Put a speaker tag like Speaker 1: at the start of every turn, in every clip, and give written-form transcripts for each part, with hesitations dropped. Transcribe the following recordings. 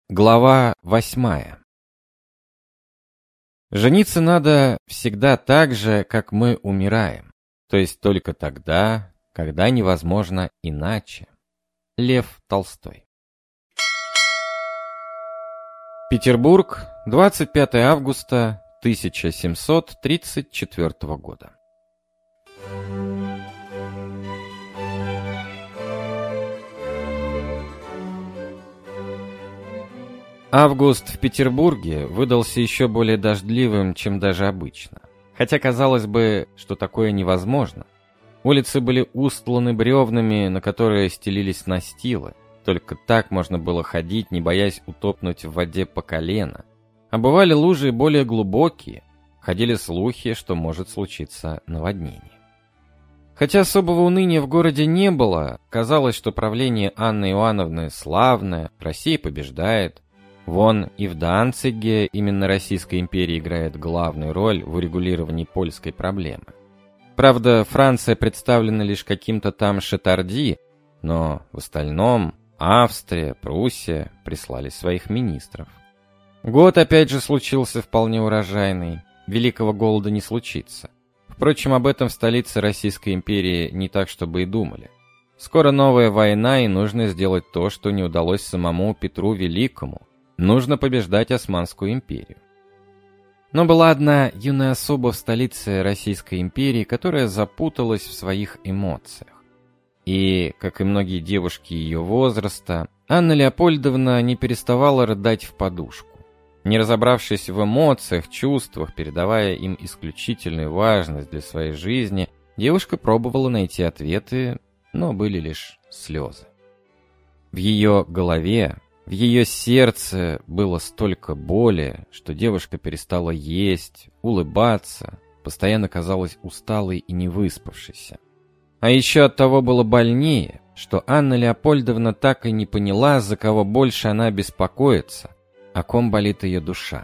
Speaker 1: Глава 8. Жениться надо всегда так же, как мы умираем, то есть только тогда, когда невозможно иначе. Лев Толстой. Петербург, 25 августа 1734 года. Август в Петербурге выдался еще более дождливым, чем даже обычно. Хотя казалось бы, что такое невозможно. Улицы были устланы бревнами, на которые стелились настилы. Только так можно было ходить, не боясь утопнуть в воде по колено. А бывали лужи более глубокие. Ходили слухи, что может случиться наводнение. Хотя особого уныния в городе не было, казалось, что правление Анны Иоанновны славное, Россия побеждает. Вон и в Данциге именно Российская империя играет главную роль в урегулировании польской проблемы. Правда, Франция представлена лишь каким-то там Шатарди, но в остальном Австрия, Пруссия прислали своих министров. Год опять же случился вполне урожайный, великого голода не случится. Впрочем, об этом в столице Российской империи не так, чтобы и думали. Скоро новая война, и нужно сделать то, что не удалось самому Петру Великому. Нужно побеждать Османскую империю. Но была одна юная особа в столице Российской империи, которая запуталась в своих эмоциях. И, как и многие девушки ее возраста, Анна Леопольдовна не переставала рыдать в подушку. Не разобравшись в эмоциях, чувствах, передавая им исключительную важность для своей жизни, девушка пробовала найти ответы, но были лишь слезы. В ее голове, в ее сердце было столько боли, что девушка перестала есть, улыбаться, постоянно казалась усталой и невыспавшейся. А еще от того было больнее, что Анна Леопольдовна так и не поняла, за кого больше она беспокоится, о ком болит ее душа.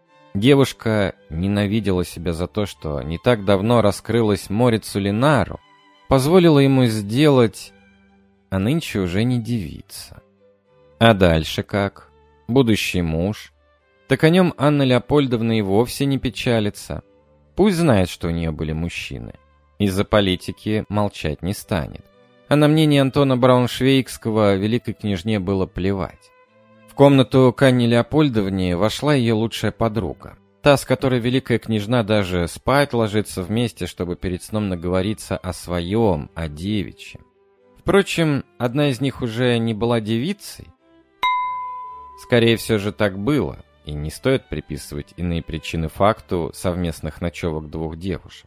Speaker 1: Девушка ненавидела себя за то, что не так давно раскрылась Морицу Ленару, позволила ему сделать, а нынче уже не девица. А дальше как? Будущий муж? Так о нем Анна Леопольдовна и вовсе не печалится. Пусть знает, что у нее были мужчины. Из-за политики молчать не станет. А на мнение Антона Брауншвейгского великой княжне было плевать. В комнату к Анне Леопольдовне вошла ее лучшая подруга. Та, с которой великая княжна даже спать ложится вместе, чтобы перед сном наговориться о своем, о девичьем. Впрочем, одна из них уже не была девицей. Скорее все же так было, и не стоит приписывать иные причины факту совместных ночевок двух девушек.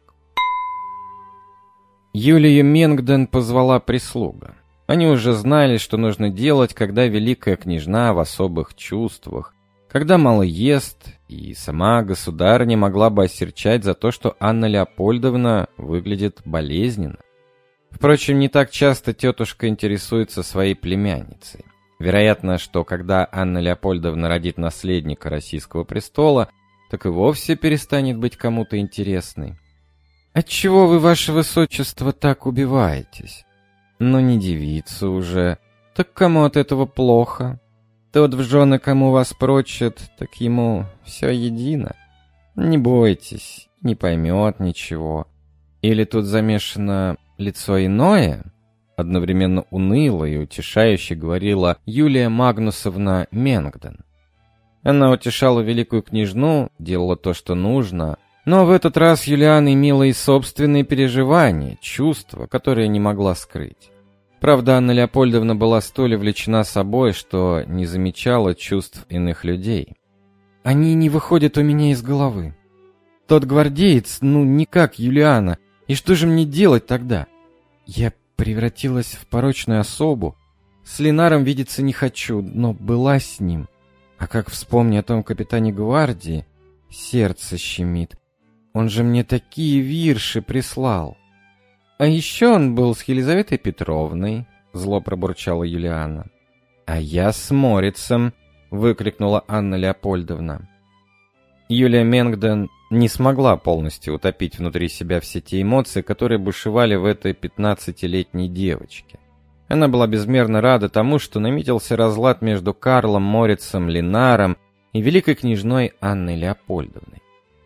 Speaker 1: Юлию Менгден позвала прислуга. Они уже знали, что нужно делать, когда великая княжна в особых чувствах, когда мало ест, и сама государыня могла бы осерчать за то, что Анна Леопольдовна выглядит болезненно. Впрочем, не так часто тетушка интересуется своей племянницей. Вероятно, что когда Анна Леопольдовна родит наследника российского престола, так и вовсе перестанет быть кому-то интересной. «Отчего вы, ваше высочество, так убиваетесь? Ну, не девица уже. Так кому от этого плохо? Тот в жены, кому вас прочат, так ему все едино. Не бойтесь, не поймет ничего. Или тут замешано лицо иное?» Одновременно уныло и утешающе говорила Юлия Магнусовна Менгден. Она утешала великую княжну, делала то, что нужно, но в этот раз Юлиана имела и собственные переживания, чувства, которые не могла скрыть. Правда, Анна Леопольдовна была столь увлечена собой, что не замечала чувств иных людей. «Они не выходят у меня из головы. Тот гвардеец, не как Юлиана, и что же мне делать тогда? Я превратилась в порочную особу. С Ленаром видеться не хочу, но была с ним. А как вспомню о том капитане гвардии, сердце щемит. Он же мне такие вирши прислал. А еще он был с Елизаветой Петровной», — зло пробурчала Юлиана. «А я с Морицем», — выкрикнула Анна Леопольдовна. Юлия Менгден не смогла полностью утопить внутри себя все те эмоции, которые бушевали в этой 15-летней девочке. Она была безмерно рада тому, что наметился разлад между Карлом Морицем Ленаром и великой княжной Анной Леопольдовной.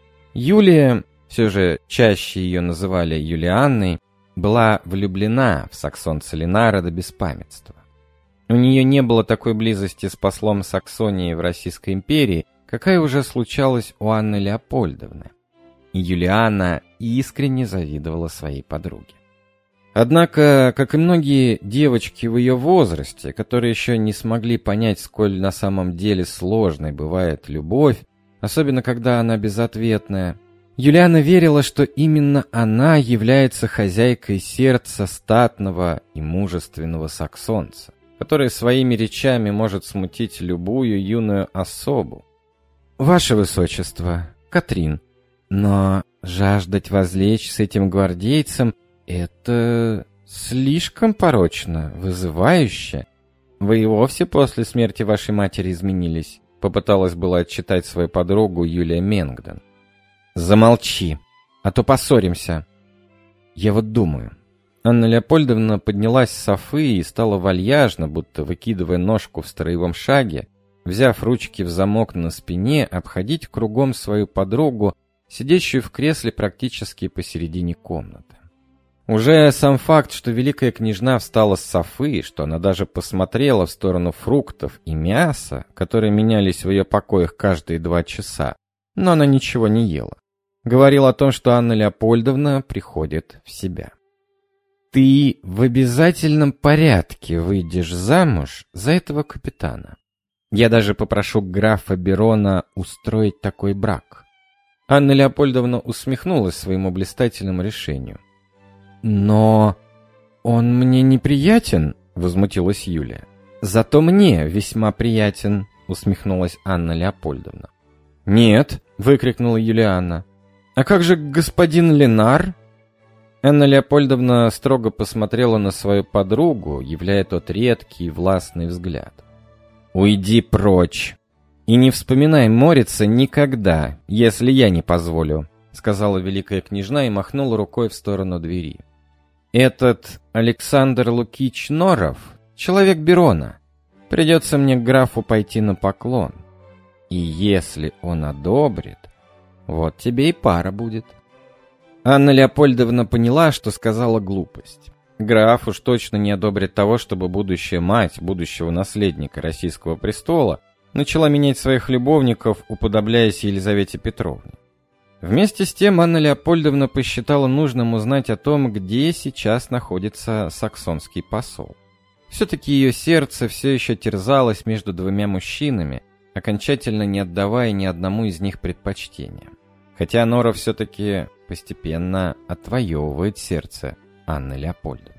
Speaker 1: Юлия, все же чаще ее называли Юлианной, была влюблена в саксонца Ленара до беспамятства. У нее не было такой близости с послом Саксонии в Российской империи, какая уже случалась у Анны Леопольдовны. И Юлиана искренне завидовала своей подруге. Однако, как и многие девочки в ее возрасте, которые еще не смогли понять, сколь на самом деле сложной бывает любовь, особенно когда она безответная, Юлиана верила, что именно она является хозяйкой сердца статного и мужественного саксонца, который своими речами может смутить любую юную особу. «Ваше Высочество, Катрин, но жаждать возлечь с этим гвардейцем — это слишком порочно, вызывающе. Вы и вовсе после смерти вашей матери изменились», — попыталась была отчитать свою подругу Юлия Менгден. «Замолчи, а то поссоримся. Я вот думаю». Анна Леопольдовна поднялась с софы и стала вальяжно, будто выкидывая ножку в строевом шаге, взяв ручки в замок на спине, обходить кругом свою подругу, сидящую в кресле практически посередине комнаты. Уже сам факт, что великая княжна встала с софы, что она даже посмотрела в сторону фруктов и мяса, которые менялись в ее покоях каждые 2 часа, но она ничего не ела, говорил о том, что Анна Леопольдовна приходит в себя. «Ты в обязательном порядке выйдешь замуж за этого капитана. Я даже попрошу графа Берона устроить такой брак». Анна Леопольдовна усмехнулась своему блистательному решению. «Но он мне неприятен», — возмутилась Юлия. «Зато мне весьма приятен», — усмехнулась Анна Леопольдовна. «Нет», — выкрикнула Юлианна. «А как же господин Ленар?» Анна Леопольдовна строго посмотрела на свою подругу, являя тот редкий властный взгляд. «Уйди прочь и не вспоминай Морица никогда, если я не позволю», — сказала великая княжна и махнула рукой в сторону двери. «Этот Александр Лукич Норов — человек Берона. Придется мне к графу пойти на поклон. И если он одобрит, вот тебе и пара будет». Анна Леопольдовна поняла, что сказала глупость. Граф уж точно не одобрит того, чтобы будущая мать будущего наследника российского престола начала менять своих любовников, уподобляясь Елизавете Петровне. Вместе с тем Анна Леопольдовна посчитала нужным узнать о том, где сейчас находится саксонский посол. Все-таки ее сердце все еще терзалось между 2 мужчинами, окончательно не отдавая ни одному из них предпочтения. Хотя Нора все-таки постепенно отвоевывает сердце Анны Леопольдовны.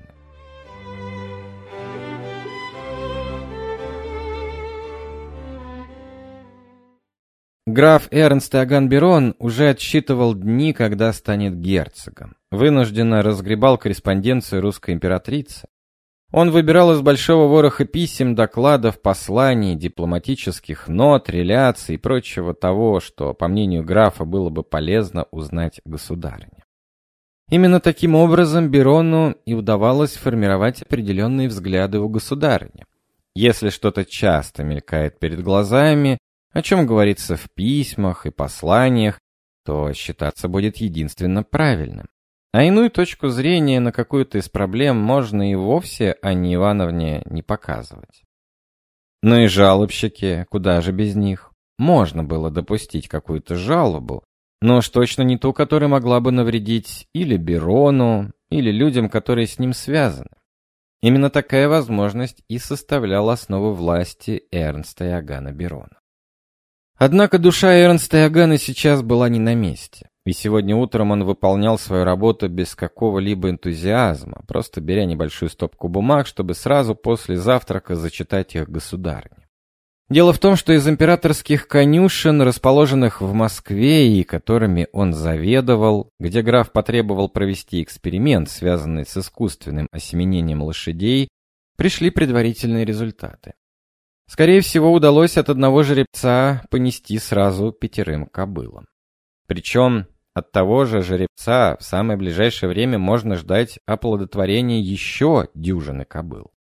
Speaker 1: Граф Эрнст Иоганн Берон уже отсчитывал дни, когда станет герцогом. Вынужденно разгребал корреспонденцию русской императрицы. Он выбирал из большого вороха писем, докладов, посланий, дипломатических нот, реляций и прочего того, что, по мнению графа, было бы полезно узнать государине. Именно таким образом Берону и удавалось формировать определенные взгляды у государыни. Если что-то часто мелькает перед глазами, о чем говорится в письмах и посланиях, то считаться будет единственно правильным. А иную точку зрения на какую-то из проблем можно и вовсе Анне Ивановне не показывать. Но и жалобщики, куда же без них? Можно было допустить какую-то жалобу, но уж точно не ту, которая могла бы навредить или Берону, или людям, которые с ним связаны. Именно такая возможность и составляла основу власти Эрнста Иоганна Берона. Однако душа Эрнста Иоганна сейчас была не на месте. И сегодня утром он выполнял свою работу без какого-либо энтузиазма, просто беря небольшую стопку бумаг, чтобы сразу после завтрака зачитать их государыне. Дело в том, что из императорских конюшен, расположенных в Москве и которыми он заведовал, где граф потребовал провести эксперимент, связанный с искусственным осеменением лошадей, пришли предварительные результаты. Скорее всего, удалось от одного жеребца понести сразу 5 кобылам. Причем от того же жеребца в самое ближайшее время можно ждать оплодотворения еще дюжины кобыл.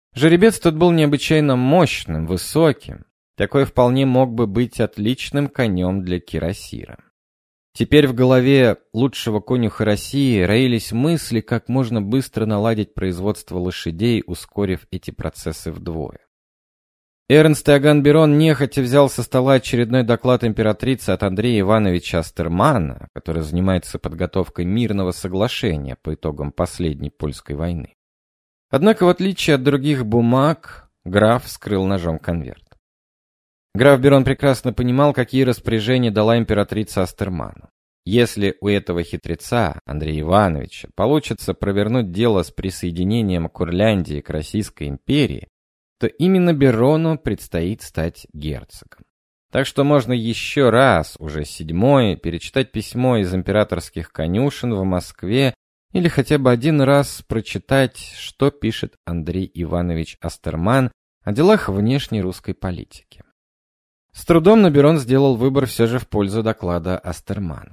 Speaker 1: Жеребец тот был необычайно мощным, высоким. Такой вполне мог бы быть отличным конем для кирасира. Теперь в голове лучшего конюха России роились мысли, как можно быстро наладить производство лошадей, ускорив эти процессы вдвое. Эрнст Иоганн Берон нехотя взял со стола очередной доклад императрицы от Андрея Ивановича Астермана, который занимается подготовкой мирного соглашения по итогам последней польской войны. Однако, в отличие от других бумаг, граф вскрыл ножом конверт. Граф Берон прекрасно понимал, какие распоряжения дала императрица Астерману. Если у этого хитреца, Андрея Ивановича, получится провернуть дело с присоединением Курляндии к Российской империи, то именно Берону предстоит стать герцогом. Так что можно еще раз, уже 7-й, перечитать письмо из императорских конюшен в Москве или хотя бы один раз прочитать, что пишет Андрей Иванович Астерман о делах внешней русской политики. С трудом, но Берон сделал выбор все же в пользу доклада Астермана.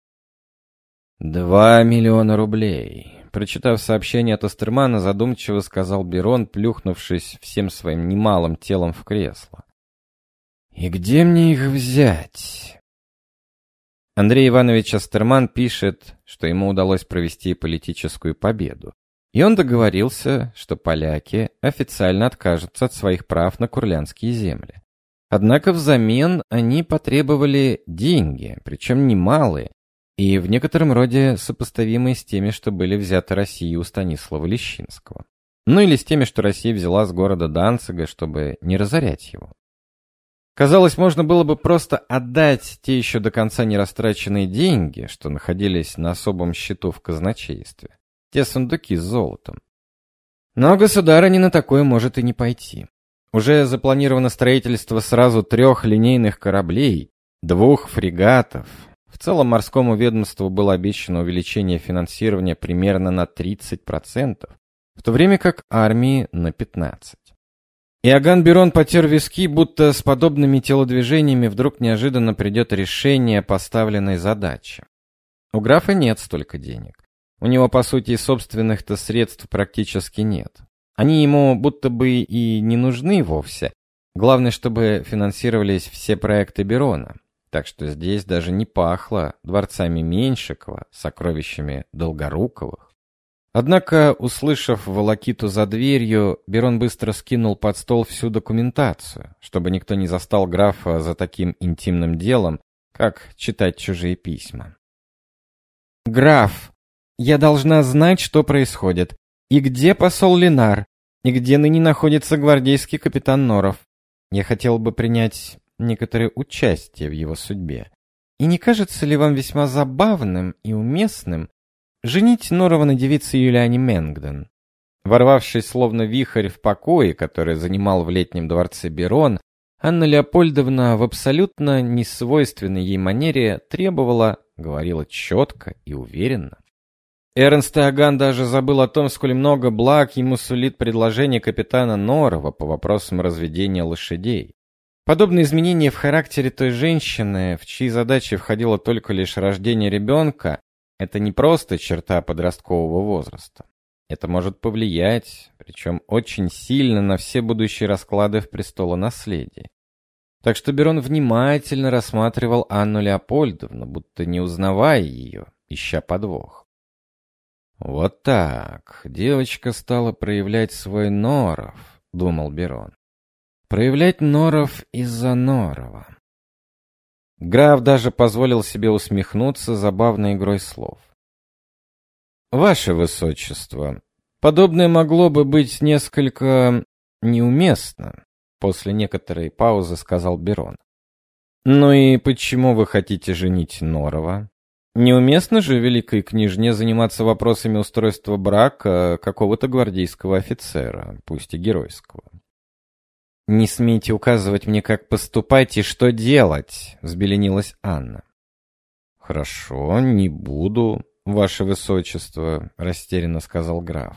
Speaker 1: 2 миллиона рублей. Прочитав сообщение от Астермана, задумчиво сказал Берон, плюхнувшись всем своим немалым телом в кресло. «И где мне их взять?» Андрей Иванович Астерман пишет, что ему удалось провести политическую победу, и он договорился, что поляки официально откажутся от своих прав на курляндские земли. Однако взамен они потребовали деньги, причем немалые, и в некотором роде сопоставимые с теми, что были взяты Россией у Станислава Лещинского. Ну или с теми, что Россия взяла с города Данцига, чтобы не разорять его. Казалось, можно было бы просто отдать те еще до конца не растраченные деньги, что находились на особом счету в казначействе, те сундуки с золотом. Но государыня на такое может и не пойти. Уже запланировано строительство сразу 3 линейных кораблей, 2 фрегатов. В целом морскому ведомству было обещано увеличение финансирования примерно на 30%, в то время как армии на 15%. Иоганн Берон потер виски, будто с подобными телодвижениями вдруг неожиданно придет решение поставленной задачи. У графа нет столько денег. У него, по сути, собственных-то средств практически нет. Они ему будто бы и не нужны вовсе. Главное, чтобы финансировались все проекты Берона. Так что здесь даже не пахло дворцами Меньшикова, сокровищами Долгоруковых. Однако, услышав волокиту за дверью, Берон быстро скинул под стол всю документацию, чтобы никто не застал графа за таким интимным делом, как читать чужие письма. «Граф, я должна знать, что происходит. И где посол Ленар? И где ныне находится гвардейский капитан Норов? Я хотел бы принять некоторое участие в его судьбе. И не кажется ли вам весьма забавным и уместным женить Норова на девице Юлиане Менгден?» Ворвавшись словно вихрь в покое, который занимал в летнем дворце Берон, Анна Леопольдовна в абсолютно несвойственной ей манере требовала, говорила четко и уверенно. Эрнст Иоганн даже забыл о том, сколь много благ ему сулит предложение капитана Норова по вопросам разведения лошадей. Подобные изменения в характере той женщины, в чьи задачи входило только лишь рождение ребенка, это не просто черта подросткового возраста. Это может повлиять, причем очень сильно, на все будущие расклады в престолонаследии. Так что Берон внимательно рассматривал Анну Леопольдовну, будто не узнавая ее, ища подвох. «Вот так, девочка стала проявлять свой Норов», — думал Берон. «Проявлять Норов из-за Норова». Граф даже позволил себе усмехнуться забавной игрой слов. «Ваше Высочество, подобное могло бы быть несколько неуместно», — после некоторой паузы сказал Берон. «Ну и почему вы хотите женить Норова? Неуместно же великой княжне заниматься вопросами устройства брака какого-то гвардейского офицера, пусть и геройского». «Не смейте указывать мне, как поступать и что делать», — взбеленилась Анна. «Хорошо, не буду, ваше высочество», — растерянно сказал граф.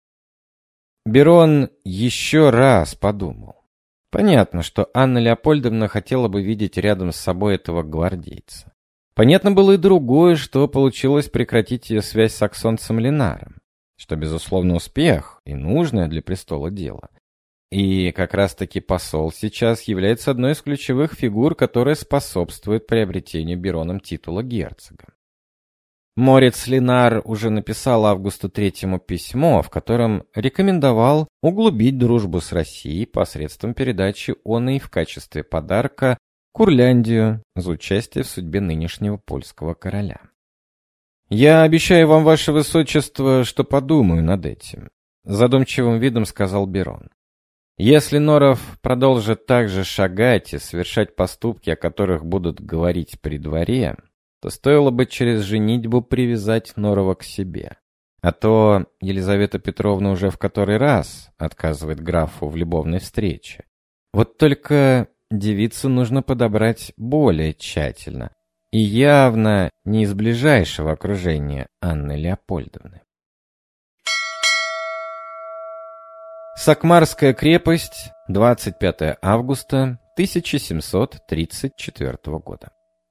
Speaker 1: Берон еще раз подумал. Понятно, что Анна Леопольдовна хотела бы видеть рядом с собой этого гвардейца. Понятно было и другое, что получилось прекратить ее связь с саксонцем Ленаром, что, безусловно, успех и нужное для престола дело. И как раз-таки посол сейчас является одной из ключевых фигур, которая способствует приобретению Бероном титула герцога. Морец Линар уже написал Августу Третьему письмо, в котором рекомендовал углубить дружбу с Россией посредством передачи оной в качестве подарка Курляндию за участие в судьбе нынешнего польского короля. «Я обещаю вам, ваше высочество, что подумаю над этим», — задумчивым видом сказал Берон. «Если Норов продолжит так же шагать и совершать поступки, о которых будут говорить при дворе, то стоило бы через женитьбу привязать Норова к себе. А то Елизавета Петровна уже в который раз отказывает графу в любовной встрече. Вот только девицу нужно подобрать более тщательно и явно не из ближайшего окружения Анны Леопольдовны». Сакмарская крепость, 25 августа 1734 года.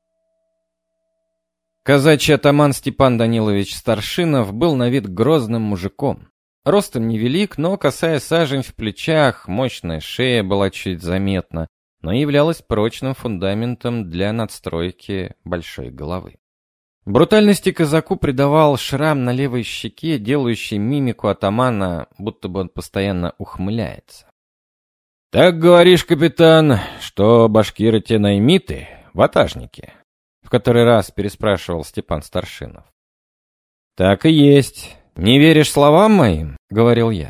Speaker 1: Казачий атаман Степан Данилович Старшинов был на вид грозным мужиком. Ростом невелик, но косая сажень в плечах, мощная шея была чуть заметна, но являлась прочным фундаментом для надстройки большой головы. Брутальности казаку придавал шрам на левой щеке, делающий мимику атамана, будто бы он постоянно ухмыляется. «Так говоришь, капитан, что башкиры те наймиты, ватажники?» В который раз переспрашивал Степан Старшинов. «Так и есть. Не веришь словам моим?» — говорил я.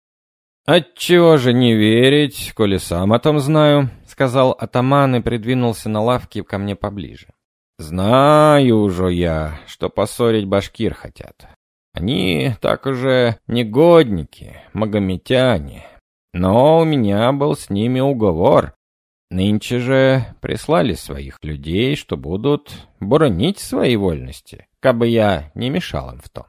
Speaker 1: «Отчего же не верить, коли сам о том знаю?» — сказал атаман и придвинулся на лавке ко мне поближе. «Знаю уже я, что поссорить башкир хотят. Они так уже негодники, магометяне. Но у меня был с ними уговор. Нынче же прислали своих людей, что будут боронить свои вольности, кабы я не мешал им в том».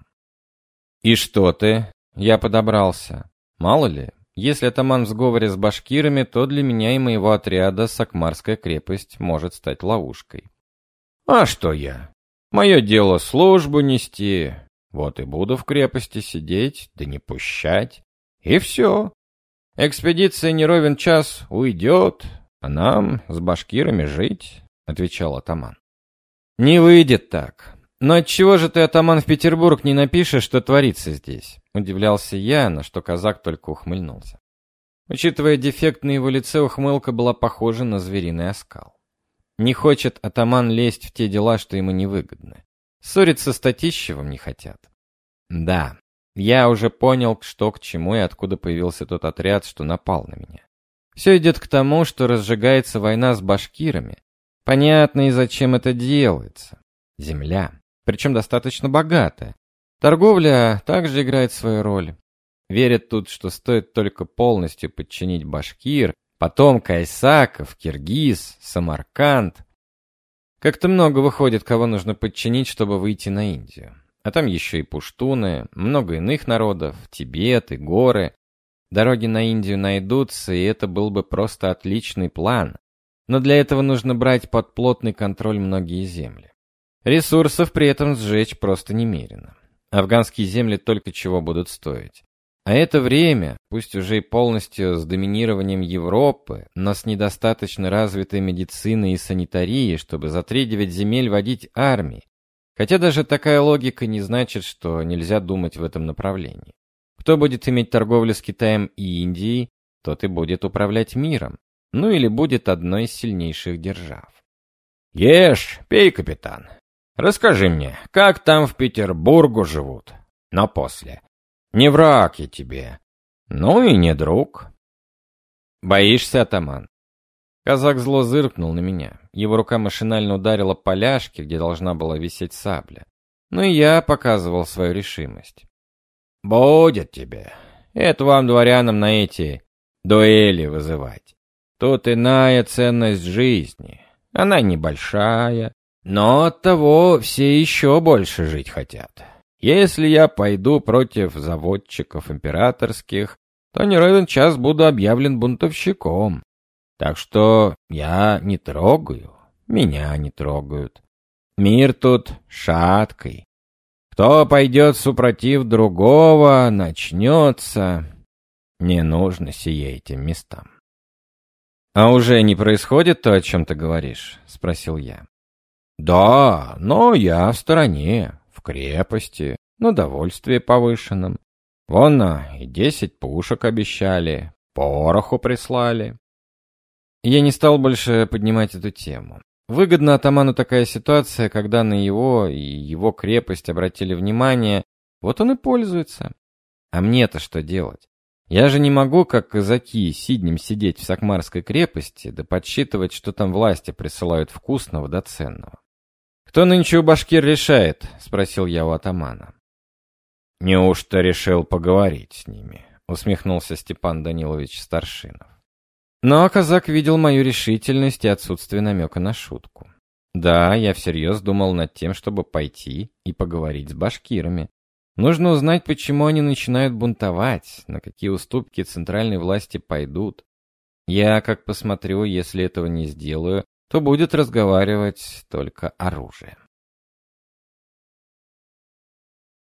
Speaker 1: «И что ты?» — я подобрался. Мало ли, если атаман в сговоре с башкирами, то для меня и моего отряда Сакмарская крепость может стать ловушкой. «А что я? Мое дело службу нести. Вот и буду в крепости сидеть, да не пущать. И все. Экспедиция не ровен час уйдет, а нам с башкирами жить», — отвечал атаман. «Не выйдет так. Но отчего же ты, атаман, в Петербург не напишешь, что творится здесь?» — удивлялся я, на что казак только ухмыльнулся. Учитывая дефект на его лице, ухмылка была похожа на звериный оскал. Не хочет атаман лезть в те дела, что ему невыгодны. Ссориться с Татищевым не хотят. Да, я уже понял, что к чему и откуда появился тот отряд, что напал на меня. Все идет к тому, что разжигается война с башкирами. Понятно и зачем это делается. Земля, причем достаточно богатая. Торговля также играет свою роль. Верят тут, что стоит только полностью подчинить башкир, потом Кайсаков, Киргиз, Самарканд. Как-то много выходит, кого нужно подчинить, чтобы выйти на Индию. А там еще и пуштуны, много иных народов, Тибет и горы. Дороги на Индию найдутся, и это был бы просто отличный план. Но для этого нужно брать под плотный контроль многие земли. Ресурсов при этом сжечь просто немерено. Афганские земли только чего будут стоить. А это время, пусть уже и полностью с доминированием Европы, но с недостаточно развитой медициной и санитарией, чтобы за 3-9 земель водить армии. Хотя даже такая логика не значит, что нельзя думать в этом направлении. Кто будет иметь торговлю с Китаем и Индией, тот и будет управлять миром. Ну или будет одной из сильнейших держав. «Ешь, пей, капитан. Расскажи мне, как там в Петербургу живут? Но после. Не враг я тебе. Ну и не друг». «Боишься, атаман?» Казак зло зыркнул на меня. Его рука машинально ударила по ляжке, где должна была висеть сабля. Ну и я показывал свою решимость. «Будет тебе. Это вам, дворянам, на эти дуэли вызывать. Тут иная ценность жизни. Она небольшая, но оттого все еще больше жить хотят. Если я пойду против заводчиков императорских, то не ровен час буду объявлен бунтовщиком. Так что я не трогаю, меня не трогают. Мир тут шаткий. Кто пойдет супротив другого, начнется. Не нужно сие этим местам. «А уже не происходит то, о чем ты говоришь?» — спросил я. «Да, но я в стороне, в крепости, на довольствие повышенном. Вон, и 10 пушек обещали, пороху прислали». Я не стал больше поднимать эту тему. Выгодно атаману такая ситуация, когда на его и его крепость обратили внимание, вот он и пользуется. А мне-то что делать? Я же не могу, как казаки, сиднем сидеть в Сакмарской крепости, да подсчитывать, что там власти присылают вкусного да ценного. «Кто нынче у башкир решает?» — спросил я у атамана. «Неужто решил поговорить с ними?» — усмехнулся Степан Данилович Старшинов. Но казак видел мою решительность и отсутствие намека на шутку. Да, я всерьез думал над тем, чтобы пойти и поговорить с башкирами. Нужно узнать, почему они начинают бунтовать, на какие уступки центральной власти пойдут. Я, как посмотрю, если этого не сделаю, то будет разговаривать только оружие.